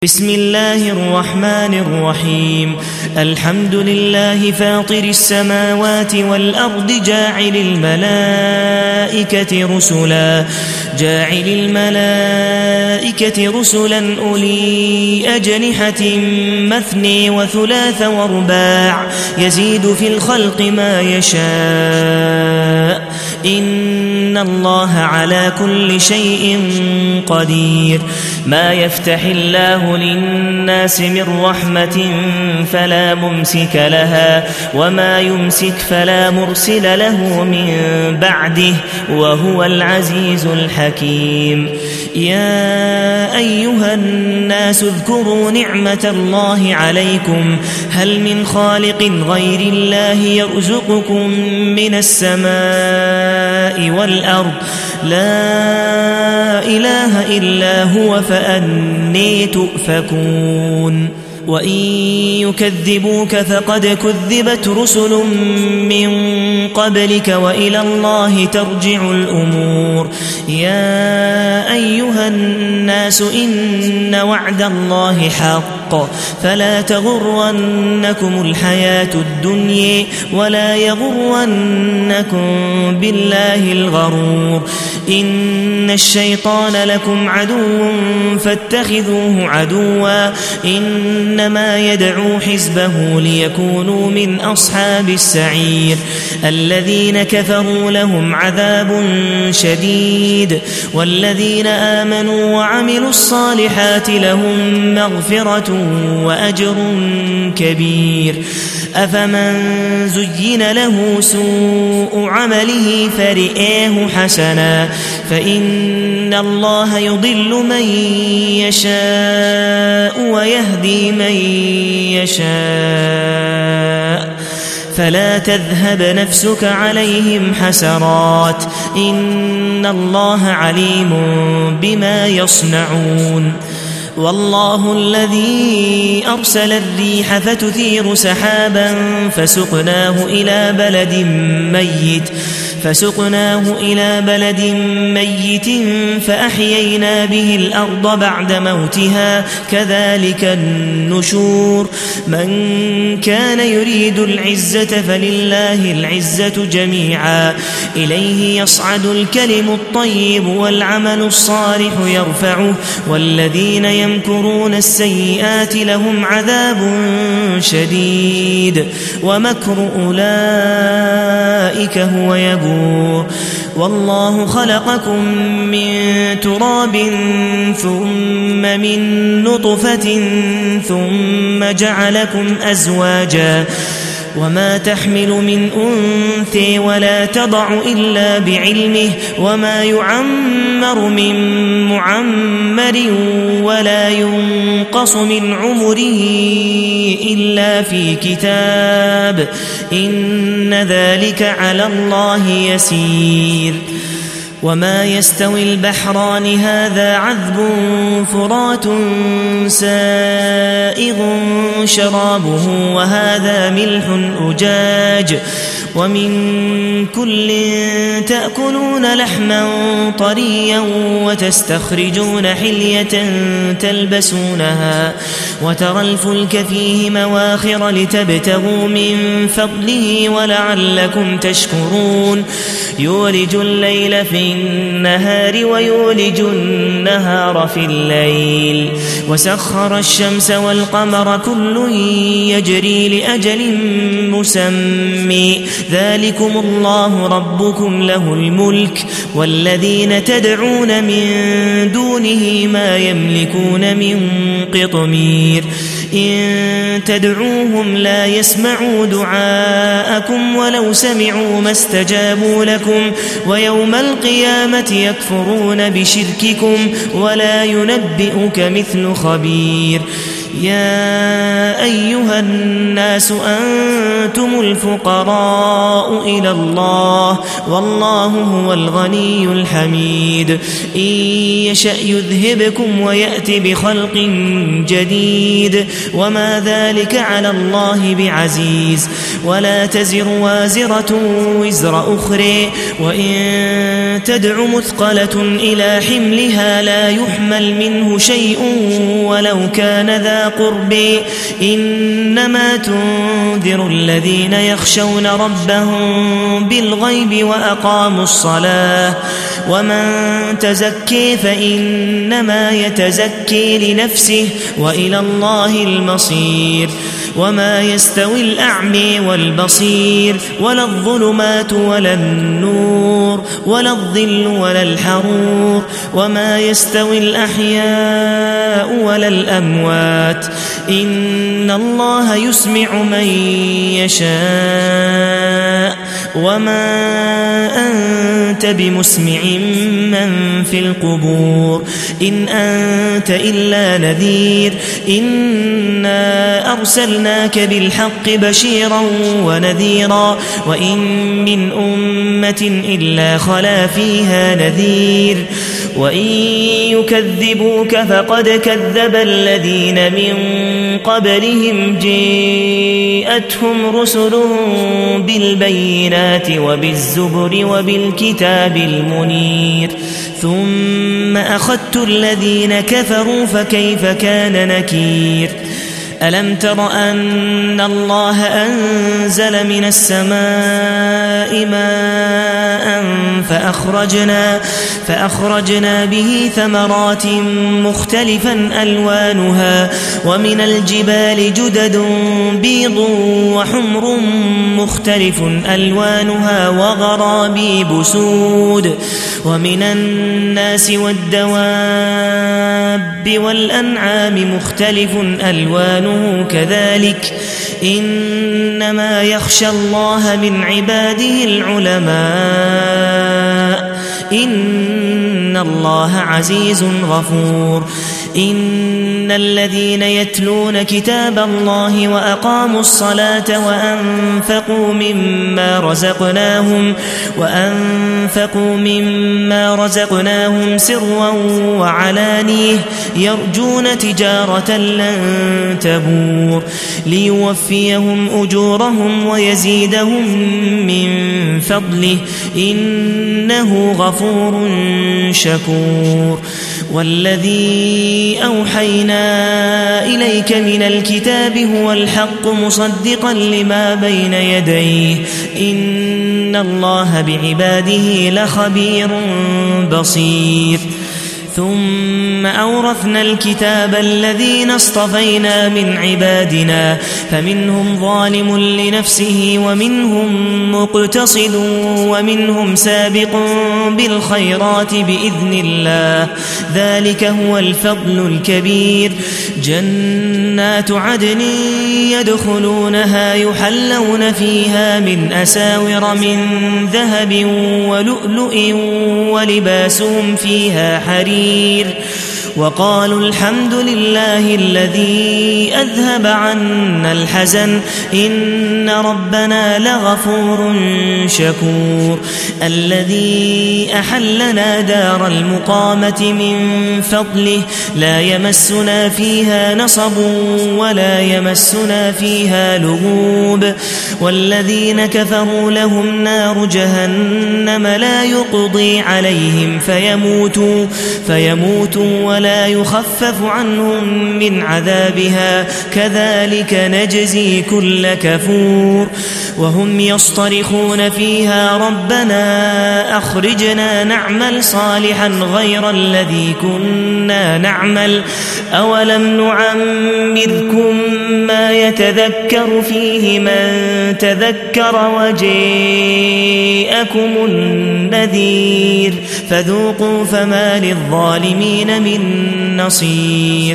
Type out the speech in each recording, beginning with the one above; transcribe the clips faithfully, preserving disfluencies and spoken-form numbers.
بسم الله الرحمن الرحيم الحمد لله فاطر السماوات والأرض جاعل الملائكة رسلا جاعل الملائكة رسلا أولي أجنحة مثني وثلاث ورباع يزيد في الخلق ما يشاء إن الله على كل شيء قدير ما يفتح الله للناس من رحمة فلا ممسك لها وما يمسك فلا مرسل له من بعده وهو العزيز الحكيم يا أيها الناس اذكروا نعمة الله عليكم هل من خالق غير الله يرزقكم من السماء والأرض لا إله إلا هو فأني تؤفكون وإن يكذبوك فقد كذبت رسل من قبلك وإلى الله ترجع الأمور يا أيها الناس إن وعد الله حق فلا تغرنكم الحياة الدنيا ولا يغرنكم بالله الغرور إن الشيطان لكم عدو فاتخذوه عدوا إنما يدعو حزبه ليكونوا من أصحاب السعير الذين كفروا لهم عذاب شديد والذين آمنوا وعملوا الصالحات لهم مغفرة وأجر كبير أفمن زين له سوء عمله فرئاه حسنا فإن الله يضل من يشاء ويهدي من يشاء فلا تذهب نفسك عليهم حسرات إن الله عليم بما يصنعون والله الذي أرسل الريح فتثير سحابا فسقناه إلى بلد ميت فسقناه إلى بلد ميت فأحيينا به الأرض بعد موتها كذلك النشور من كان يريد العزة فلله العزة جميعا إليه يصعد الكلم الطيب والعمل الصالح يرفعه والذين يمكرون السيئات لهم عذاب شديد ومكر أولئك هو يبور والله خلقكم من تراب ثم من نطفة ثم جعلكم أزواجا وما تحمل من أنثى ولا تضع إلا بعلمه وما يعمر من معمر ولا ينقص من عمره إلا في كتاب إن ذلك على الله يسير وما يستوي البحران هذا عذب فرات سائغ شرابه وهذا ملح أجاج ومن كل تأكلون لحما طريا وتستخرجون حلية تلبسونها وترى الفلك فيه مواخر لتبتغوا من فضله ولعلكم تشكرون يولج الليل في النهار ويولج النهار في الليل وسخر الشمس والقمر كل يجري لأجل مسمى ذلكم الله ربكم له الملك والذين تدعون من دونه ما يملكون من قطمير إن تدعوهم لا يسمعوا دعاءكم ولو سمعوا ما استجابوا لكم ويوم القيامة يكفرون بشرككم ولا ينبئك مثل خبير يا أيها الناس أنتم الفقراء إلى الله والله هو الغني الحميد إن يشأ يذهبكم ويأتي بخلق جديد وما ذلك على الله بعزيز ولا تزر وازرة وزر أخرى وإن تدع مثقلة إلى حملها لا يحمل منه شيء ولو كان ذا قرب إنما تنذر الذين يخشون ربهم بالغيب وأقاموا الصلاة ومن تزكي فإنما يتزكي لنفسه وإلى الله المصير وما يستوي الأعمى والبصير ولا الظلمات ولا النور ولا الظل ولا الحرور وما يستوي الأحياء ولا الأموات إن الله يسمع من يشاء وما أنت بمسمع من في القبور إن أنت إلا نذير إنا أرسلناك بالحق بشيرا ونذيرا وإن من أمة إلا خلا فيها نذير وإن يكذبوك فقد كذب الذين من قبلهم جاءتهم رسلهم بالبينات وبالزبر وبالكتاب المنير ثم أخذت الذين كفروا فكيف كان نكير ألم تر أن الله أنزل من السماء ماء فأخرجنا, فأخرجنا به ثمرات مختلفا ألوانها ومن الجبال جدد بيض وحمر مختلف ألوانها وغرابيب سود ومن الناس والدواب والأنعام مختلف ألوانها كذلك إنما يخشى الله من عباده العلماء إن الله عزيز غفور إن الذين يتلون كتاب الله وأقاموا الصلاة وأنفقوا مما رزقناهم وأنفقوا مما رزقناهم سرا وعلانية يرجون تجارة لن تبور ليوفيهم أجورهم ويزيدهم من فضله إنه غفور شكور والذي أوحينا إليك من الكتاب هو الحق مصدقا لما بين يديه إن الله بعباده لخبير بصير ثم أورثنا الكتاب الذين اصطفينا من عبادنا فمنهم ظالم لنفسه ومنهم مقتصد ومنهم سابق بالخيرات بإذن الله ذلك هو الفضل الكبير جنات عدن يدخلونها يحلون فيها من أساور من ذهب ولؤلؤ ولباسهم فيها حرير وقالوا الحمد لله الذي أذهب عنا الحزن إن ربنا لغفور شكور الذي أحلنا دار المقامة من فضله لا يمسنا فيها نصب ولا يمسنا فيها لغوب والذين كفروا لهم نار جهنم لا يقضي عليهم فيموتوا, فيموتوا ولا يخفف عنهم من عذابها كذلك نجزي كل كفور وهم يصطرخون فيها ربنا أخرجنا نعمل صالحا غير الذي كنا نعمل أولم نعمركم ما يتذكر فيه من تذكر وجاءكم النذير فذوقوا فما للظالمين من نصير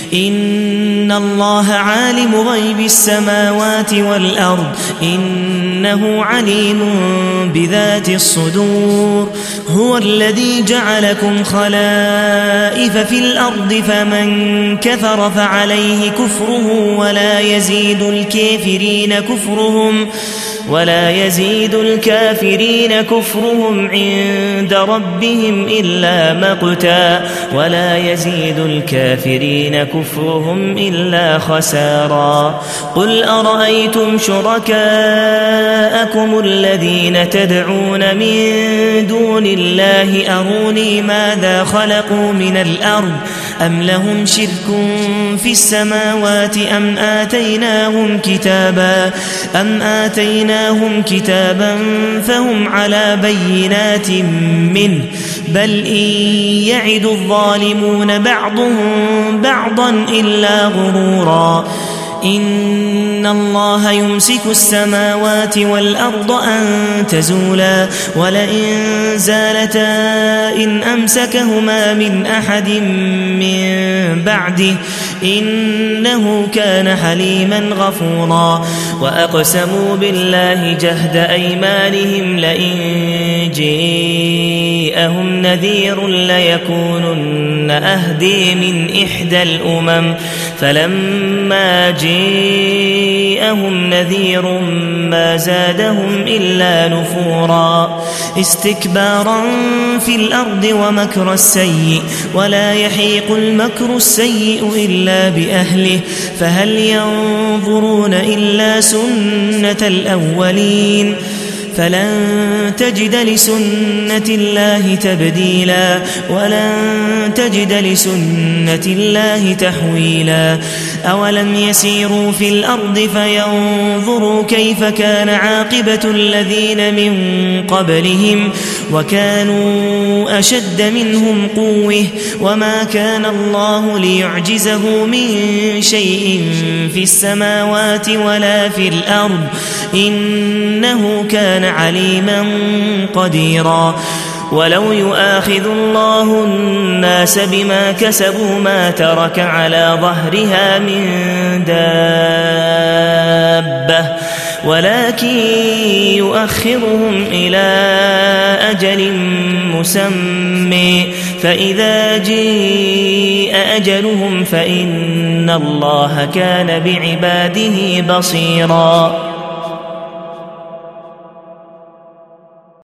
إن الله عالم غيب السماوات والأرض إن إنه عليم بذات الصدور هو الذي جعلكم خلائف في الأرض فمن كفر فعليه كفره ولا يزيد الكافرين كفرهم ولا يزيد الكافرين كفرهم عند ربهم إلا مقتا ولا يزيد الكافرين كفرهم إلا خسارا قل أرأيتم شركاءكم الذين تدعون من دون الله أروني ماذا خلقوا من الأرض أم لهم شرك في السماوات أم آتيناهم كتابا أم آتيناهم كتابا فهم على بينات منه بل إن يعد الظالمون بعضهم بعضا إلا غرورا إن الله يمسك السماوات والأرض أن تزولا ولئن زالتا إن أمسكهما من أحد من بعده إنه كان حليما غفورا وأقسموا بالله جهد أيمانهم لئن جاءهم نذير ليكونن أهدي من إحدى الأمم فلما جاءهم نذير ما زادهم إلا نفورا استكبارا في الأرض ومكر السيء ولا يحيق المكر السيء إلا بأهله فهل ينظرون إلا سنة الأولين فلن تجد لسنة الله تبديلا ولن تجد لسنة الله تحويلا أولم يسيروا في الأرض فينظروا كيف كان عاقبة الذين من قبلهم وكانوا أشد منهم قوة وما كان الله ليعجزه من شيء في السماوات ولا في الأرض إنه كان عليما قديرا ولو يؤاخذ الله الناس بما كسبوا ما ترك على ظهرها من دابة ولكن يؤخرهم إلى أجل مسمى فإذا جاء أجلهم فإن الله كان بعباده بصيرا